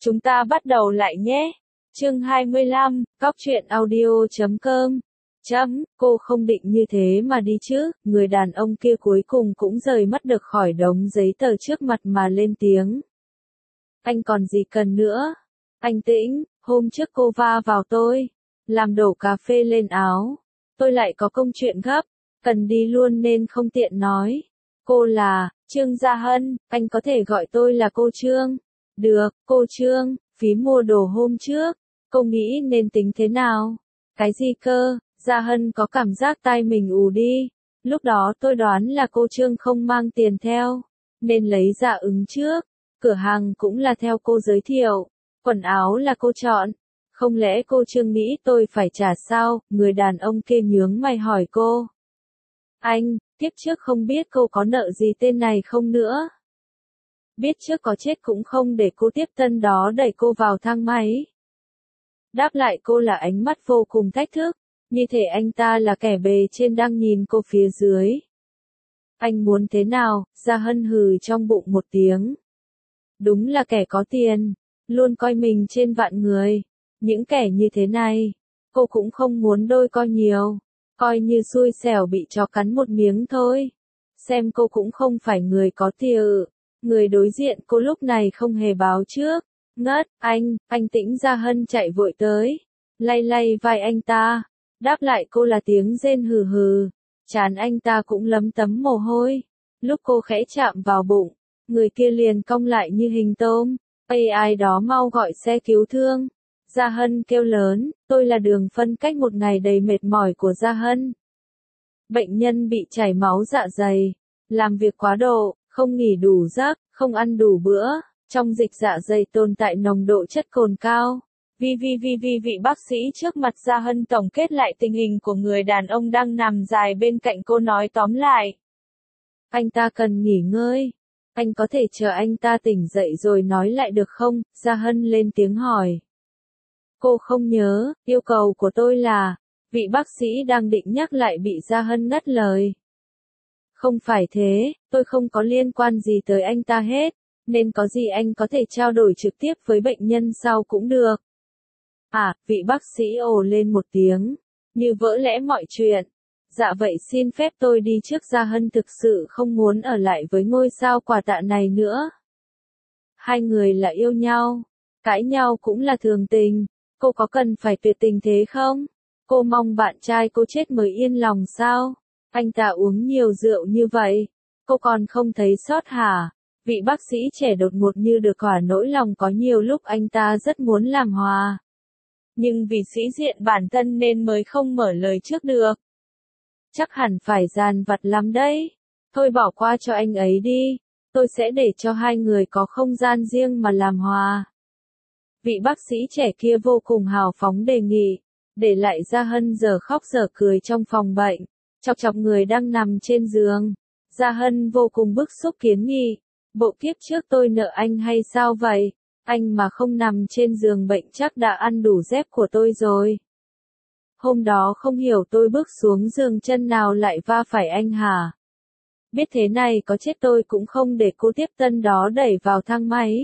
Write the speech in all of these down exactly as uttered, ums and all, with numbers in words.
Chúng ta bắt đầu lại nhé. Chương hai mươi lăm, Cóc truyện audio chấm com. Chấm, cô không định như thế mà đi chứ, người đàn ông kia cuối cùng cũng rời mắt được khỏi đống giấy tờ trước mặt mà lên tiếng. Anh còn gì cần nữa? Anh Tĩnh, hôm trước cô va vào tôi, làm đổ cà phê lên áo. Tôi lại có công chuyện gấp, cần đi luôn nên không tiện nói. Cô là, Trương Gia Hân, anh có thể gọi tôi là cô Trương. Được, cô Trương, phí mua đồ hôm trước, cô nghĩ nên tính thế nào? Cái gì cơ? Gia Hân có cảm giác tai mình ù đi. Lúc đó tôi đoán là cô Trương không mang tiền theo, nên lấy dạ ứng trước. Cửa hàng cũng là theo cô giới thiệu, quần áo là cô chọn. Không lẽ cô Trương nghĩ tôi phải trả sao? Người đàn ông kia nhướng mày hỏi cô. Anh, tiếp trước không biết cô có nợ gì tên này không nữa? Biết trước có chết cũng không để cô tiếp tân đó đẩy cô vào thang máy. Đáp lại cô là ánh mắt vô cùng thách thức, như thể anh ta là kẻ bề trên đang nhìn cô phía dưới. Anh muốn thế nào? Gia Hân hừ trong bụng một tiếng. Đúng là kẻ có tiền, luôn coi mình trên vạn người. Những kẻ như thế này, cô cũng không muốn đôi co nhiều, coi như xui xẻo bị chó cắn một miếng thôi. Xem cô cũng không phải người có tiền. Người đối diện cô lúc này không hề báo trước. Ngất, anh, anh Tĩnh. Gia Hân chạy vội tới, lay lay vai anh ta. Đáp lại cô là tiếng rên hừ hừ. Trán anh ta cũng lấm tấm mồ hôi. Lúc cô khẽ chạm vào bụng, người kia liền cong lại như hình tôm. Ây, ai đó mau gọi xe cứu thương. Gia Hân kêu lớn, tôi là Đường phân cách một ngày đầy mệt mỏi của Gia Hân. Bệnh nhân bị chảy máu dạ dày, làm việc quá độ, không nghỉ đủ giấc, không ăn đủ bữa, trong dịch dạ dày tồn tại nồng độ chất cồn cao. Vi vi vi vi vị bác sĩ trước mặt Gia Hân tổng kết lại tình hình của người đàn ông đang nằm dài bên cạnh cô, nói tóm lại. Anh ta cần nghỉ ngơi. Anh có thể chờ anh ta tỉnh dậy rồi nói lại được không? Gia Hân lên tiếng hỏi. Cô không nhớ, yêu cầu của tôi là, vị bác sĩ đang định nhắc lại bị Gia Hân ngắt lời. Không phải thế, tôi không có liên quan gì tới anh ta hết, nên có gì anh có thể trao đổi trực tiếp với bệnh nhân sau cũng được. À, vị bác sĩ ồ lên một tiếng, như vỡ lẽ mọi chuyện. Dạ vậy xin phép tôi đi trước. Gia Hân thực sự không muốn ở lại với ngôi sao quà tạ này nữa. Hai người là yêu nhau, cãi nhau cũng là thường tình, cô có cần phải tuyệt tình thế không? Cô mong bạn trai cô chết mới yên lòng sao? Anh ta uống nhiều rượu như vậy, cô còn không thấy sót hả? Vị bác sĩ trẻ đột ngột như được hỏa nỗi lòng, có nhiều lúc anh ta rất muốn làm hòa, nhưng vì sĩ diện bản thân nên mới không mở lời trước được. Chắc hẳn phải dàn vặt lắm đấy. Thôi bỏ qua cho anh ấy đi, tôi sẽ để cho hai người có không gian riêng mà làm hòa. Vị bác sĩ trẻ kia vô cùng hào phóng đề nghị, để lại Gia Hân giờ khóc giờ cười trong phòng bệnh, chọc chọc người đang nằm trên giường. Gia Hân vô cùng bức xúc kiến nghị, bộ kiếp trước tôi nợ anh hay sao vậy? Anh mà không nằm trên giường bệnh chắc đã ăn đủ dép của tôi rồi. Hôm đó không hiểu tôi bước xuống giường chân nào lại va phải anh hả? Biết thế này có chết tôi cũng không để cô tiếp tân đó đẩy vào thang máy.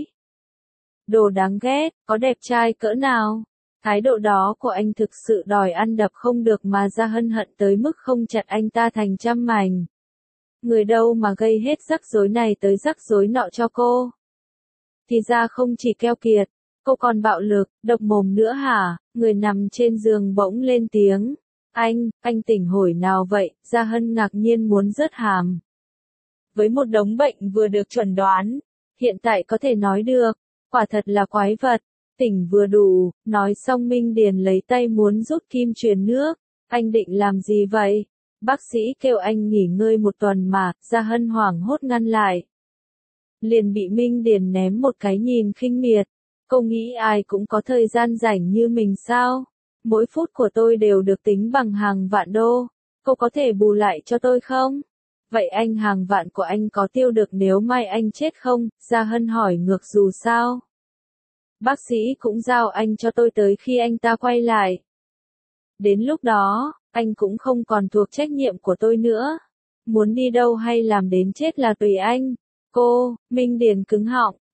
Đồ đáng ghét, có đẹp trai cỡ nào? Thái độ đó của anh thực sự đòi ăn đập không được mà Gia Hân hận tới mức không chặt anh ta thành trăm mảnh. Người đâu mà gây hết rắc rối này tới rắc rối nọ cho cô? Thì ra không chỉ keo kiệt, cô còn bạo lực, độc mồm nữa hả? Người nằm trên giường bỗng lên tiếng. Anh, anh tỉnh hồi nào vậy? Gia Hân ngạc nhiên muốn rớt hàm. Với một đống bệnh vừa được chuẩn đoán, hiện tại có thể nói được, quả thật là quái vật. Tỉnh vừa đủ. Nói xong Minh Điền lấy tay muốn rút kim truyền nước. Anh định làm gì vậy? Bác sĩ kêu anh nghỉ ngơi một tuần mà. Gia Hân hoảng hốt ngăn lại, liền bị Minh Điền ném một cái nhìn khinh miệt. Cô nghĩ ai cũng có thời gian rảnh như mình sao? Mỗi phút của tôi đều được tính bằng hàng vạn đô. Cô có thể bù lại cho tôi không? Vậy anh hàng vạn của anh có tiêu được nếu mai anh chết không? Gia Hân hỏi ngược. Dù sao, bác sĩ cũng giao anh cho tôi tới khi anh ta quay lại. Đến lúc đó, anh cũng không còn thuộc trách nhiệm của tôi nữa. Muốn đi đâu hay làm đến chết là tùy anh. Cô, Minh Điền cứng họng,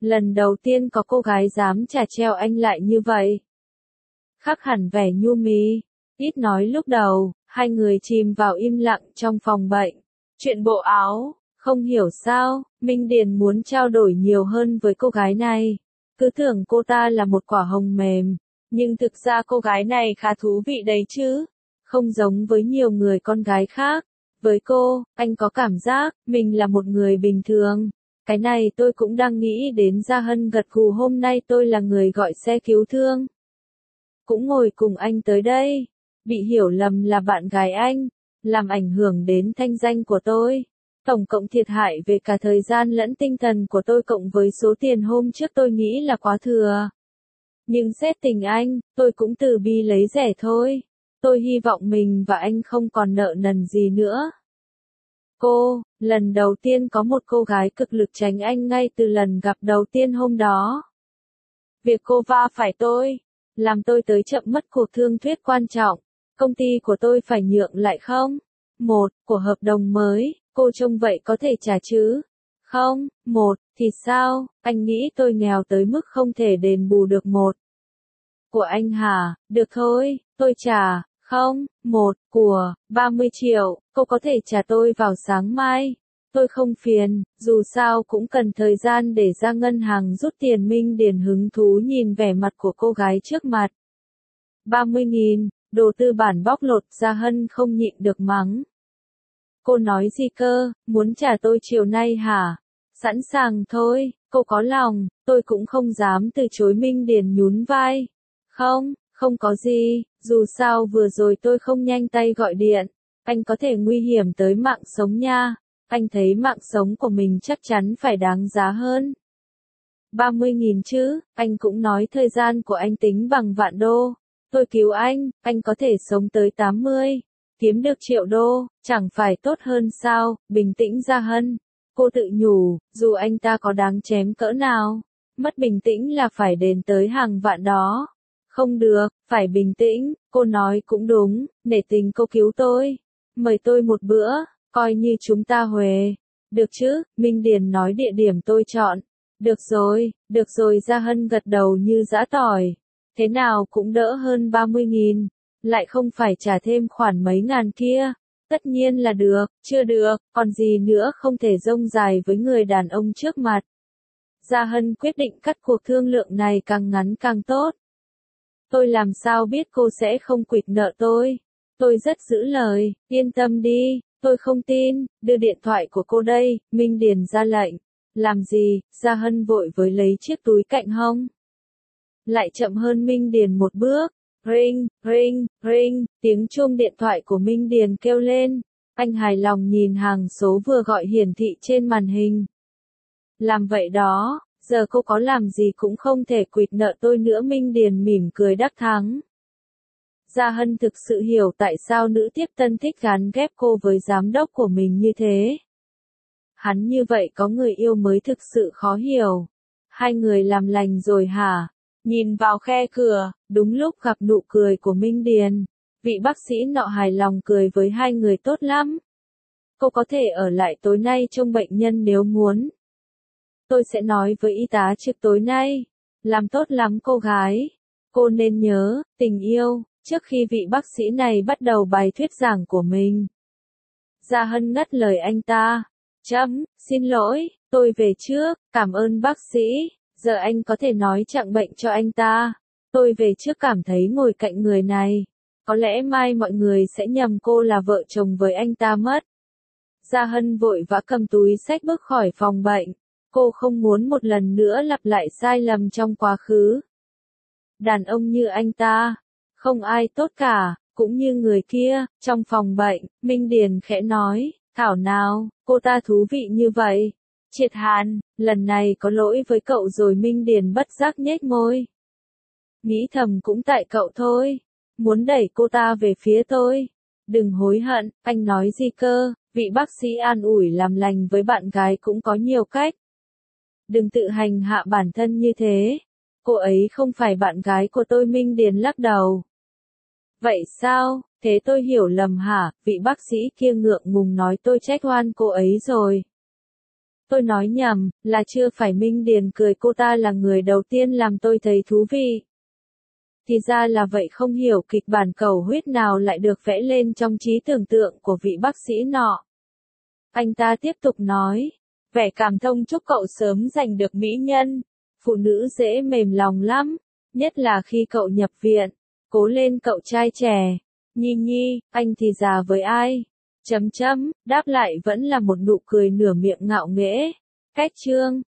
lần đầu tiên có cô gái dám chà treo anh lại như vậy. Khắc hẳn vẻ nhu mì, ít nói lúc đầu, hai người chìm vào im lặng trong phòng bệnh. Chuyện bộ áo, không hiểu sao, Minh Điền muốn trao đổi nhiều hơn với cô gái này. Cứ tưởng cô ta là một quả hồng mềm, nhưng thực ra cô gái này khá thú vị đấy chứ. Không giống với nhiều người con gái khác. Với cô, anh có cảm giác, mình là một người bình thường. Cái này tôi cũng đang nghĩ đến. Gia Hân gật gù. Hôm nay tôi là người gọi xe cứu thương. Cũng ngồi cùng anh tới đây. Bị hiểu lầm là bạn gái anh, làm ảnh hưởng đến thanh danh của tôi. Tổng cộng thiệt hại về cả thời gian lẫn tinh thần của tôi cộng với số tiền hôm trước tôi nghĩ là quá thừa. Nhưng xét tình anh, tôi cũng từ bi lấy rẻ thôi. Tôi hy vọng mình và anh không còn nợ nần gì nữa. Cô, lần đầu tiên có một cô gái cực lực tránh anh ngay từ lần gặp đầu tiên hôm đó. Việc cô va phải tôi, làm tôi tới chậm mất cuộc thương thuyết quan trọng. Công ty của tôi phải nhượng lại không? Một, của hợp đồng mới, cô trông vậy có thể trả chứ? Không, một, thì sao, anh nghĩ tôi nghèo tới mức không thể đền bù được một. Của anh hả, được thôi, tôi trả, không, một, của, ba mươi triệu, cô có thể trả tôi vào sáng mai. Tôi không phiền, dù sao cũng cần thời gian để ra ngân hàng rút tiền. Minh Điền hứng thú nhìn vẻ mặt của cô gái trước mặt. ba mươi nghìn, đồ tư bản bóc lột. Gia Hân không nhịn được mắng. Cô nói gì cơ, muốn trả tôi chiều nay hả? Sẵn sàng thôi, cô có lòng, tôi cũng không dám từ chối. Minh Điền nhún vai. Không, không có gì, dù sao vừa rồi tôi không nhanh tay gọi điện. Anh có thể nguy hiểm tới mạng sống nha. Anh thấy mạng sống của mình chắc chắn phải đáng giá hơn. ba mươi nghìn chứ, anh cũng nói thời gian của anh tính bằng vạn đô. Tôi cứu anh, anh có thể sống tới tám mươi. Kiếm được triệu đô, chẳng phải tốt hơn sao? Bình tĩnh Gia Hân. Cô tự nhủ, dù anh ta có đáng chém cỡ nào, mất bình tĩnh là phải đền tới hàng vạn đó. Không được, phải bình tĩnh, cô nói cũng đúng, nể tình cô cứu tôi. Mời tôi một bữa, coi như chúng ta huề. Được chứ, Minh Điền nói địa điểm tôi chọn. Được rồi, được rồi. Gia Hân gật đầu như giã tỏi. Thế nào cũng đỡ hơn ba mươi nghìn. Lại không phải trả thêm khoản mấy ngàn kia. Tất nhiên là được, chưa được, còn gì nữa. Không thể rông dài với người đàn ông trước mặt. Gia Hân quyết định cắt cuộc thương lượng này càng ngắn càng tốt. Tôi làm sao biết cô sẽ không quỵt nợ tôi. Tôi rất giữ lời, yên tâm đi, tôi không tin. Đưa điện thoại của cô đây. Minh Điền ra lệnh. Làm gì? Gia Hân vội với lấy chiếc túi cạnh hông. Lại chậm hơn Minh Điền một bước. Ring, ring, ring, tiếng chuông điện thoại của Minh Điền kêu lên. Anh hài lòng nhìn hàng số vừa gọi hiển thị trên màn hình. Làm vậy đó, giờ cô có làm gì cũng không thể quỵt nợ tôi nữa. Minh Điền mỉm cười đắc thắng. Gia Hân thực sự hiểu tại sao nữ tiếp tân thích gán ghép cô với giám đốc của mình như thế. Hắn như vậy có người yêu mới thực sự khó hiểu. Hai người làm lành rồi hả? Nhìn vào khe cửa, đúng lúc gặp nụ cười của Minh Điền. Vị bác sĩ nọ hài lòng cười với hai người. Tốt lắm. Cô có thể ở lại tối nay trông bệnh nhân nếu muốn. Tôi sẽ nói với y tá trực tối nay. Làm tốt lắm cô gái. Cô nên nhớ, tình yêu, trước khi vị bác sĩ này bắt đầu bài thuyết giảng của mình. Gia Hân ngắt lời anh ta. Chấm, xin lỗi, tôi về trước, cảm ơn bác sĩ. Giờ anh có thể nói trạng bệnh cho anh ta. Tôi về trước. Cảm thấy ngồi cạnh người này. Có lẽ mai mọi người sẽ nhầm cô là vợ chồng với anh ta mất. Gia Hân vội vã cầm túi xách bước khỏi phòng bệnh. Cô không muốn một lần nữa lặp lại sai lầm trong quá khứ. Đàn ông như anh ta, không ai tốt cả, cũng như người kia. Trong phòng bệnh, Minh Điền khẽ nói, thảo nào, cô ta thú vị như vậy. Triệt Hàn, lần này có lỗi với cậu rồi. Minh Điền bất giác nhếch môi. Nghĩ thầm cũng tại cậu thôi. Muốn đẩy cô ta về phía tôi. Đừng hối hận, anh nói gì cơ? Vị bác sĩ an ủi. Làm lành với bạn gái cũng có nhiều cách. Đừng tự hành hạ bản thân như thế. Cô ấy không phải bạn gái của tôi. Minh Điền lắc đầu. Vậy sao? Thế tôi hiểu lầm hả? Vị bác sĩ kia ngượng ngùng nói. Tôi trách oan cô ấy rồi. Tôi nói nhầm, là chưa phải Minh Điền cười, cô ta là người đầu tiên làm tôi thấy thú vị. Thì ra là vậy, không hiểu kịch bản cầu huyết nào lại được vẽ lên trong trí tưởng tượng của vị bác sĩ nọ. Anh ta tiếp tục nói, vẻ cảm thông chúc cậu sớm giành được mỹ nhân. Phụ nữ dễ mềm lòng lắm, nhất là khi cậu nhập viện. Cố lên cậu trai trẻ. Nhi Nhi, anh thì già với ai? Chấm chấm, đáp lại vẫn là một nụ cười nửa miệng ngạo nghễ. Cách chương